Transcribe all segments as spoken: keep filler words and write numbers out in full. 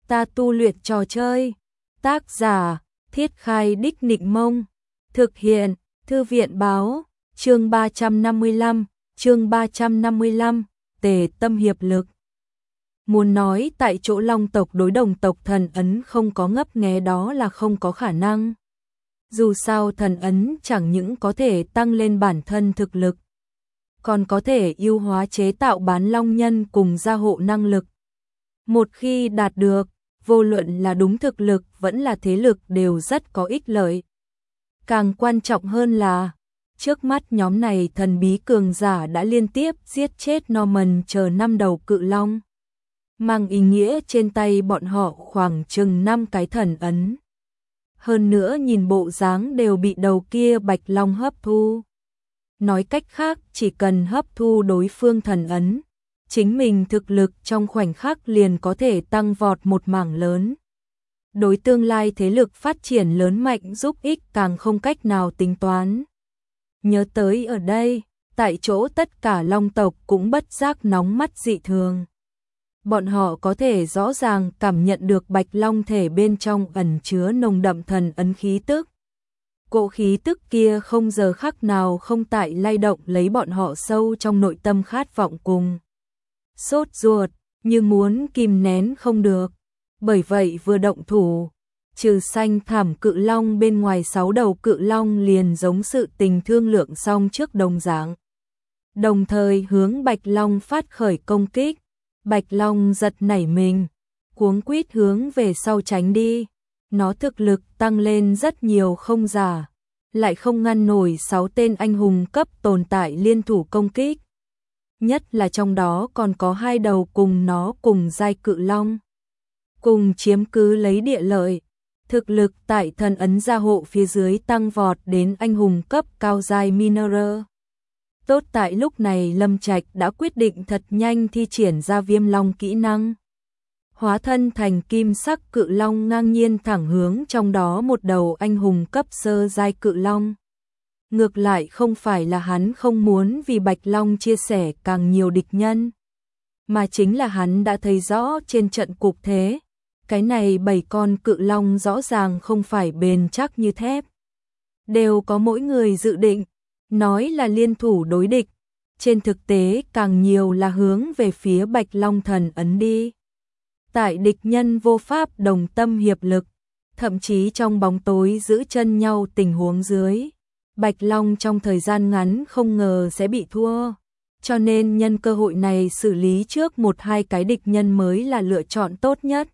Ta tu luyện trò chơi. Tác giả, Thiết Khai Đích Nịnh Mông. Thực hiện, Thư viện Báo. Chương ba trăm năm mươi lăm, chương ba trăm năm mươi lăm, Tề Tâm hiệp lực. Muốn nói tại chỗ Long tộc đối Đồng tộc thần ấn không có ngấp nghé đó là không có khả năng. Dù sao thần ấn chẳng những có thể tăng lên bản thân thực lực, còn có thể ưu hóa chế tạo bán long nhân cùng gia hộ năng lực. Một khi đạt được, vô luận là đúng thực lực vẫn là thế lực đều rất có ích lợi. Càng quan trọng hơn là, trước mắt nhóm này thần bí cường giả đã liên tiếp giết chết Norman chờ năm đầu cự long, mang ý nghĩa trên tay bọn họ khoảng chừng năm cái thần ấn. Hơn nữa nhìn bộ dáng đều bị đầu kia bạch long hấp thu. Nói cách khác, chỉ cần hấp thu đối phương thần ấn, chính mình thực lực trong khoảnh khắc liền có thể tăng vọt một mảng lớn. Đối tương lai thế lực phát triển lớn mạnh giúp ích càng không cách nào tính toán. Nhớ tới ở đây, tại chỗ tất cả long tộc cũng bất giác nóng mắt dị thường. Bọn họ có thể rõ ràng cảm nhận được bạch long thể bên trong ẩn chứa nồng đậm thần ấn khí tức. Cỗ khí tức kia không giờ khắc nào không tại lay động lấy bọn họ sâu trong nội tâm khát vọng cùng sốt ruột, như muốn kìm nén không được. Bởi vậy vừa động thủ, trừ xanh thảm cự long bên ngoài sáu đầu cự long liền giống sự tình thương lượng xong trước đồng dạng. Đồng thời hướng bạch long phát khởi công kích. Bạch long giật nảy mình, cuống quýt hướng về sau tránh đi. Nó thực lực tăng lên rất nhiều không giả, lại không ngăn nổi sáu tên anh hùng cấp tồn tại liên thủ công kích. Nhất là trong đó còn có hai đầu cùng nó cùng giai cự long, cùng chiếm cứ lấy địa lợi. Thực lực tại thần ấn gia hộ phía dưới tăng vọt đến anh hùng cấp cao giai Minerer. Tốt tại lúc này Lâm Trạch đã quyết định thật nhanh thi triển ra viêm long kỹ năng. Hóa thân thành kim sắc cự long ngang nhiên thẳng hướng trong đó một đầu anh hùng cấp sơ giai cự long. Ngược lại không phải là hắn không muốn vì bạch long chia sẻ càng nhiều địch nhân, mà chính là hắn đã thấy rõ trên trận cục thế. Cái này bảy con cự long rõ ràng không phải bền chắc như thép. Đều có mỗi người dự định, nói là liên thủ đối địch. Trên thực tế càng nhiều là hướng về phía bạch long thần ấn đi. Tại địch nhân vô pháp đồng tâm hiệp lực, thậm chí trong bóng tối giữ chân nhau tình huống dưới, bạch long trong thời gian ngắn không ngờ sẽ bị thua. Cho nên nhân cơ hội này xử lý trước một hai cái địch nhân mới là lựa chọn tốt nhất.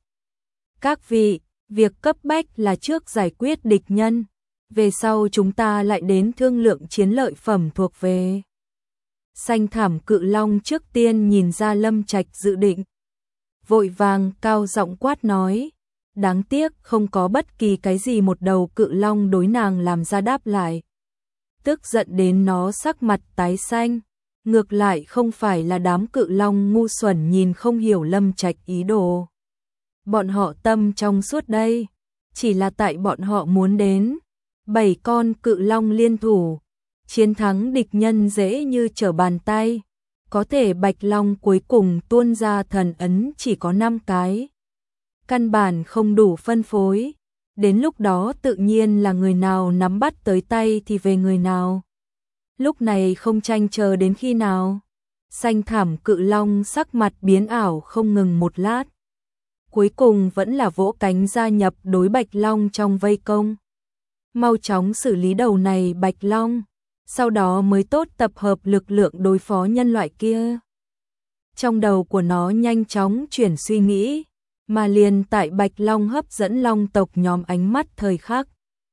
Các vị, việc cấp bách là trước giải quyết địch nhân, về sau chúng ta lại đến thương lượng chiến lợi phẩm thuộc về. Xanh thảm cự long trước tiên nhìn ra Lâm Trạch dự định, vội vàng cao giọng quát nói. Đáng tiếc không có bất kỳ cái gì một đầu cự long đối nàng làm ra đáp lại. Tức giận đến nó sắc mặt tái xanh. Ngược lại không phải là đám cự long ngu xuẩn nhìn không hiểu Lâm Trạch ý đồ. Bọn họ tâm trong suốt đây, chỉ là tại bọn họ muốn đến. Bảy con cự long liên thủ, chiến thắng địch nhân dễ như trở bàn tay. Có thể bạch long cuối cùng tuôn ra thần ấn chỉ có năm cái. Căn bản không đủ phân phối. Đến lúc đó tự nhiên là người nào nắm bắt tới tay thì về người nào. Lúc này không tranh chờ đến khi nào. Xanh thảm cự long sắc mặt biến ảo không ngừng một lát. Cuối cùng vẫn là vỗ cánh gia nhập đối bạch long trong vây công. Mau chóng xử lý đầu này bạch long, sau đó mới tốt tập hợp lực lượng đối phó nhân loại kia. Trong đầu của nó nhanh chóng chuyển suy nghĩ, mà liền tại bạch long hấp dẫn long tộc nhóm ánh mắt thời khắc.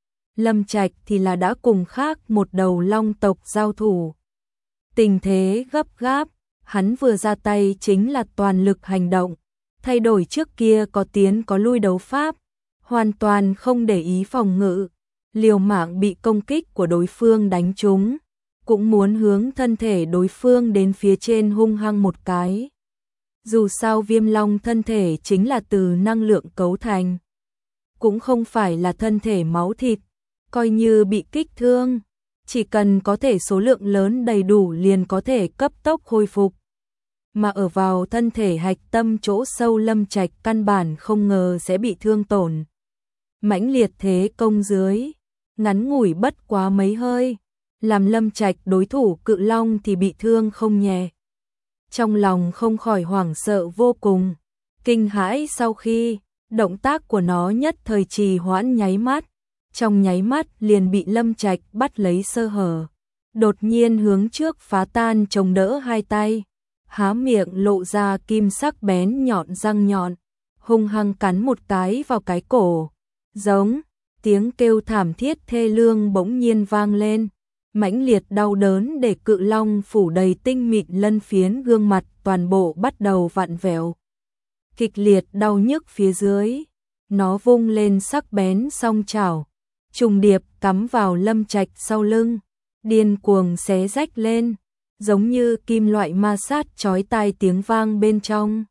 Lâm Trạch thì là đã cùng khác một đầu long tộc giao thủ. Tình thế gấp gáp, hắn vừa ra tay chính là toàn lực hành động, thay đổi trước kia có tiến có lui đấu pháp, hoàn toàn không để ý phòng ngự. Liều mạng bị công kích của đối phương đánh trúng, cũng muốn hướng thân thể đối phương đến phía trên hung hăng một cái. Dù sao viêm long thân thể chính là từ năng lượng cấu thành, cũng không phải là thân thể máu thịt, coi như bị kích thương, chỉ cần có thể số lượng lớn đầy đủ liền có thể cấp tốc hồi phục. mà ở vào thân thể hạch tâm chỗ sâu Lâm Trạch căn bản không ngờ sẽ bị thương tổn. Mãnh liệt thế công dưới, ngắn ngủi bất quá mấy hơi, làm Lâm Trạch đối thủ Cự Long thì bị thương không nhẹ. Trong lòng không khỏi hoảng sợ vô cùng, kinh hãi sau khi động tác của nó nhất thời trì hoãn nháy mắt, trong nháy mắt liền bị Lâm Trạch bắt lấy sơ hở, đột nhiên hướng trước phá tan chống đỡ hai tay, há miệng lộ ra kim sắc bén nhọn răng nhọn, hung hăng cắn một cái vào cái cổ, giống tiếng kêu thảm thiết thê lương bỗng nhiên vang lên, mãnh liệt đau đớn để Cự Long phủ đầy tinh mịn lân phiến gương mặt toàn bộ bắt đầu vặn vẹo. Kịch liệt đau nhức phía dưới, nó vung lên sắc bén song chảo, trùng điệp cắm vào Lâm Trạch sau lưng, điên cuồng xé rách lên, giống như kim loại ma sát chói tai tiếng vang bên trong.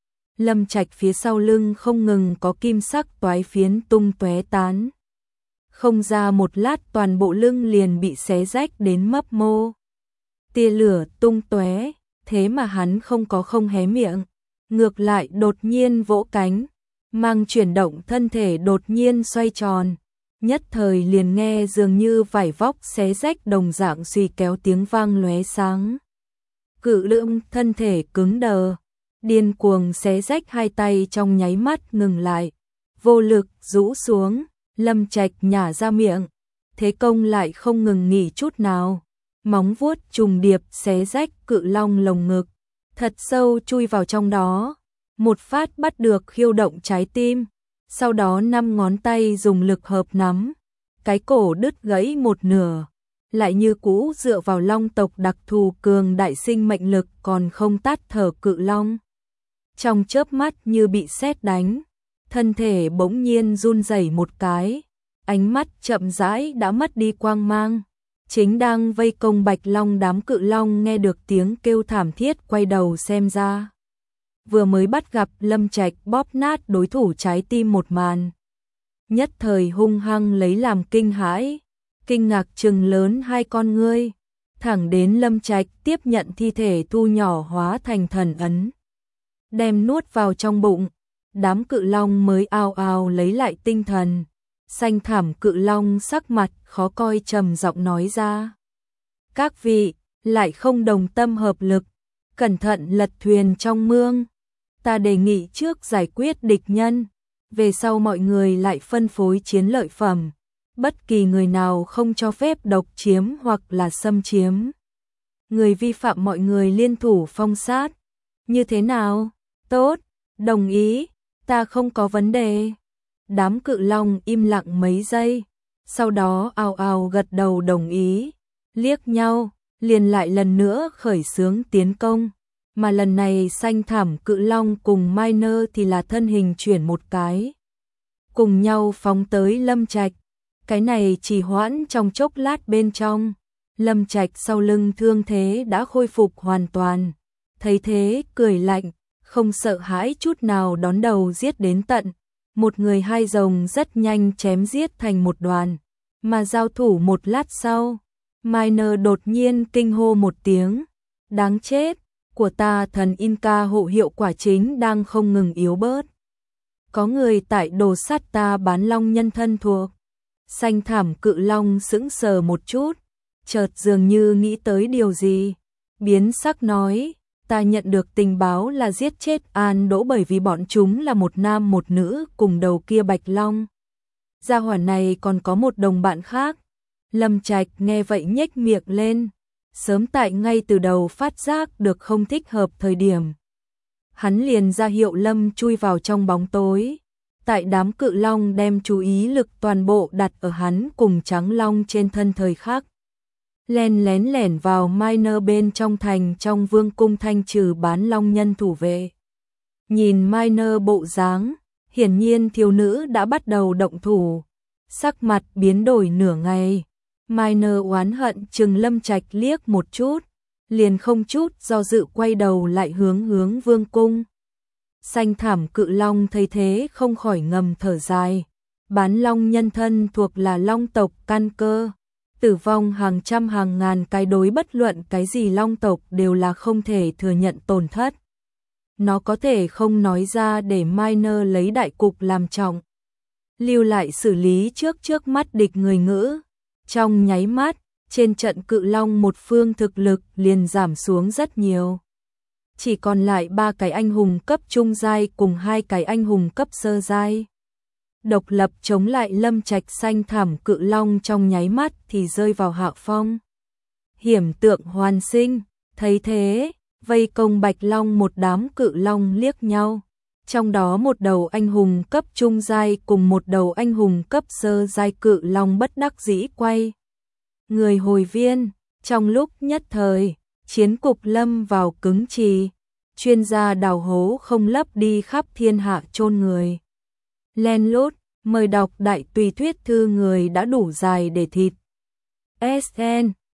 Lâm Trạch phía sau lưng không ngừng có kim sắc toái phiến tung tóe tán. Không ra một lát toàn bộ lưng liền bị xé rách đến mấp mô. Tia lửa tung tóe, thế mà hắn không có không hé miệng, ngược lại đột nhiên vỗ cánh, mang chuyển động thân thể đột nhiên xoay tròn, nhất thời liền nghe dường như vải vóc xé rách đồng dạng suy kéo tiếng vang lóe sáng. Cự Lượng thân thể cứng đờ, điên cuồng xé rách hai tay trong nháy mắt ngừng lại, vô lực rũ xuống, Lâm Trạch nhả ra miệng, thế công lại không ngừng nghỉ chút nào, móng vuốt trùng điệp xé rách Cự Long lồng ngực, thật sâu chui vào trong đó, một phát bắt được khiêu động trái tim, sau đó năm ngón tay dùng lực hợp nắm, cái cổ đứt gãy một nửa, lại như cũ dựa vào long tộc đặc thù cường đại sinh mệnh lực còn không tắt thở Cự Long. Trong chớp mắt như bị sét đánh, thân thể bỗng nhiên run rẩy một cái, ánh mắt chậm rãi đã mất đi quang mang. Chính đang vây công Bạch Long đám Cự Long nghe được tiếng kêu thảm thiết quay đầu xem ra. Vừa mới bắt gặp Lâm Trạch bóp nát đối thủ trái tim một màn. Nhất thời hung hăng lấy làm kinh hãi, kinh ngạc trừng lớn hai con ngươi, thẳng đến Lâm Trạch tiếp nhận thi thể thu nhỏ hóa thành thần ấn, đem nuốt vào trong bụng, đám Cự Long mới ao ao lấy lại tinh thần. Xanh thảm Cự Long sắc mặt khó coi trầm giọng nói ra: "Các vị lại không đồng tâm hợp lực, cẩn thận lật thuyền trong mương. Ta đề nghị trước giải quyết địch nhân, về sau mọi người lại phân phối chiến lợi phẩm, bất kỳ người nào không cho phép độc chiếm hoặc là xâm chiếm. Người vi phạm mọi người liên thủ phong sát. Như thế nào?" "Tốt, đồng ý, ta không có vấn đề." Đám Cự Long im lặng mấy giây, sau đó ào ào gật đầu đồng ý, liếc nhau, liền lại lần nữa khởi xướng tiến công, mà lần này xanh thảm Cự Long cùng Miner thì là thân hình chuyển một cái, cùng nhau phóng tới Lâm Trạch. Cái này trì hoãn trong chốc lát bên trong, Lâm Trạch sau lưng thương thế đã khôi phục hoàn toàn, thấy thế cười lạnh, không sợ hãi chút nào đón đầu giết đến tận. Một người hai rồng rất nhanh chém giết thành một đoàn, mà giao thủ một lát sau, Miner đột nhiên kinh hô một tiếng, đáng chết, của ta thần Inca hộ hiệu quả chính đang không ngừng yếu bớt. Có người tại đồ sắt ta bán long nhân thân thuộc. Xanh thảm Cự Long sững sờ một chút, chợt dường như nghĩ tới điều gì, biến sắc nói: "Ta nhận được tình báo là giết chết An Đỗ bởi vì bọn chúng là một nam một nữ cùng đầu kia Bạch Long. Gia hỏa này còn có một đồng bạn khác." Lâm Trạch nghe vậy nhếch miệng lên, sớm tại ngay từ đầu phát giác được không thích hợp thời điểm. Hắn liền ra hiệu Lâm chui vào trong bóng tối, tại đám Cự Long đem chú ý lực toàn bộ đặt ở hắn cùng Trắng Long trên thân thời khắc. Len lén lẻn vào Miner bên trong thành trong vương cung thanh trừ bán long nhân thủ vệ. Nhìn Miner bộ dáng, hiển nhiên thiếu nữ đã bắt đầu động thủ, sắc mặt biến đổi nửa ngày. Miner oán hận chừng Lâm Trạch liếc một chút, liền không chút do dự quay đầu lại hướng hướng vương cung. Xanh thảm Cự Long thấy thế không khỏi ngầm thở dài, bán long nhân thân thuộc là long tộc căn cơ. Tử vong hàng trăm hàng ngàn cái đối bất luận cái gì long tộc đều là không thể thừa nhận tổn thất. nó có thể không nói ra để minor lấy đại cục làm trọng. Lưu lại xử lý trước trước mắt địch người ngữ. Trong nháy mắt, trên trận Cự Long một phương thực lực liền giảm xuống rất nhiều. Chỉ còn lại ba cái anh hùng cấp trung giai cùng hai cái anh hùng cấp sơ giai. Độc lập chống lại Lâm Trạch xanh thảm Cự Long trong nháy mắt thì rơi vào hạ phong. Hiểm tượng hoàn sinh, thấy thế, vây công Bạch Long một đám Cự Long liếc nhau. Trong đó một đầu anh hùng cấp trung giai cùng một đầu anh hùng cấp sơ giai Cự Long bất đắc dĩ quay người hồi viên. Trong lúc nhất thời, chiến cục lâm vào cứng trì. Chuyên gia đào hố không lấp đi khắp thiên hạ chôn người. Len lút, mời đọc đại tùy thuyết thư người đã đủ dài để thịt. ét en